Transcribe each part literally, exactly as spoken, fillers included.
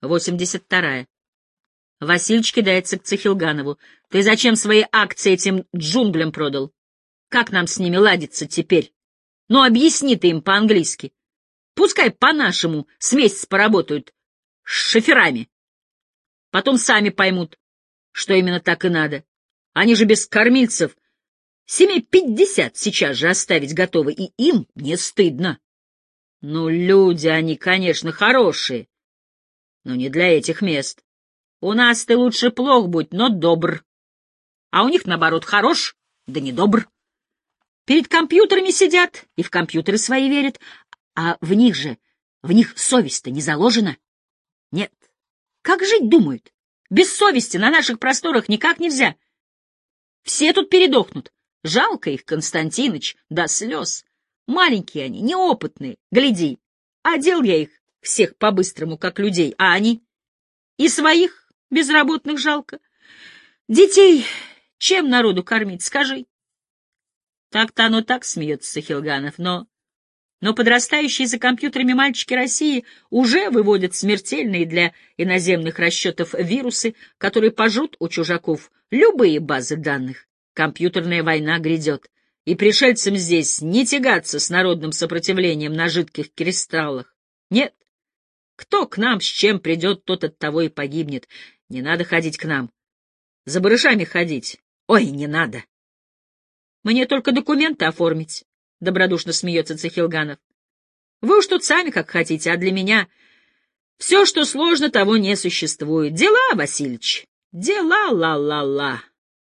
Восемьдесят вторая. Васильич кидается к Цихилганову. Ты зачем свои акции этим джунглям продал? Как нам с ними ладиться теперь? Ну, объясни ты им по-английски. Пускай по-нашему с месяц поработают с шоферами. Потом сами поймут, что именно так и надо. Они же без кормильцев семей пятьдесят сейчас же оставить готовы, и им не стыдно. Ну, люди они, конечно, хорошие, но не для этих мест. У нас ты лучше плох будь, но добр. А у них, наоборот, хорош, да не добр. Перед компьютерами сидят и в компьютеры свои верят, а в них же, в них совесть-то не заложена. Нет. Как жить думают? Без совести на наших просторах никак нельзя. Все тут передохнут. Жалко их, Константиныч, до слез. Маленькие они, неопытные. Гляди, одел я их всех по-быстрому, как людей, а они? И своих безработных жалко. Детей чем народу кормить, скажи? Так-то оно так, смеется Сахилганов, но... Но подрастающие за компьютерами мальчики России уже выводят смертельные для иноземных расчетов вирусы, которые пожрут у чужаков любые базы данных. Компьютерная война грядет, и пришельцам здесь не тягаться с народным сопротивлением на жидких кристаллах. Нет. Кто к нам с чем придет, тот от того и погибнет. Не надо ходить к нам. За барышами ходить. Ой, не надо. Мне только документы оформить. — добродушно смеется Цихилганов. — Вы уж тут сами как хотите, а для меня все, что сложно, того не существует. Дела, Васильич, дела, ла-ла-ла.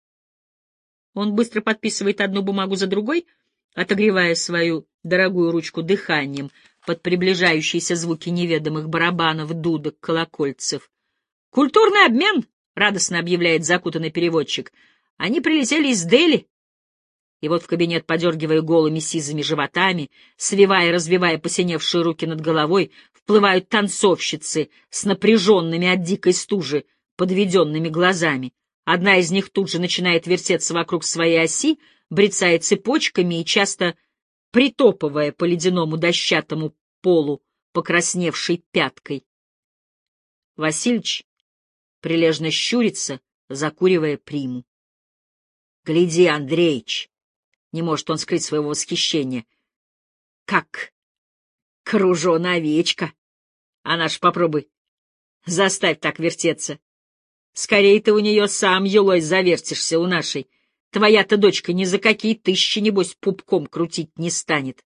Он быстро подписывает одну бумагу за другой, отогревая свою дорогую ручку дыханием под приближающиеся звуки неведомых барабанов, дудок, колокольцев. — Культурный обмен, — радостно объявляет закутанный переводчик. — Они прилетели из Дели. И вот в кабинет, подергивая голыми сизыми животами, свивая и развивая посиневшие руки над головой, вплывают танцовщицы с напряженными от дикой стужи подведенными глазами. Одна из них тут же начинает вертеться вокруг своей оси, брецая цепочками и часто притопывая по ледяному дощатому полу покрасневшей пяткой. Васильич прилежно щурится, закуривая приму. — Гляди, Андреич! Не может он скрыть своего восхищения. Как круженая овечка. Она ж попробуй, заставь так вертеться. Скорей ты у нее сам, юлой, завертишься у нашей. Твоя-то дочка ни за какие тысячи, небось, пупком крутить не станет.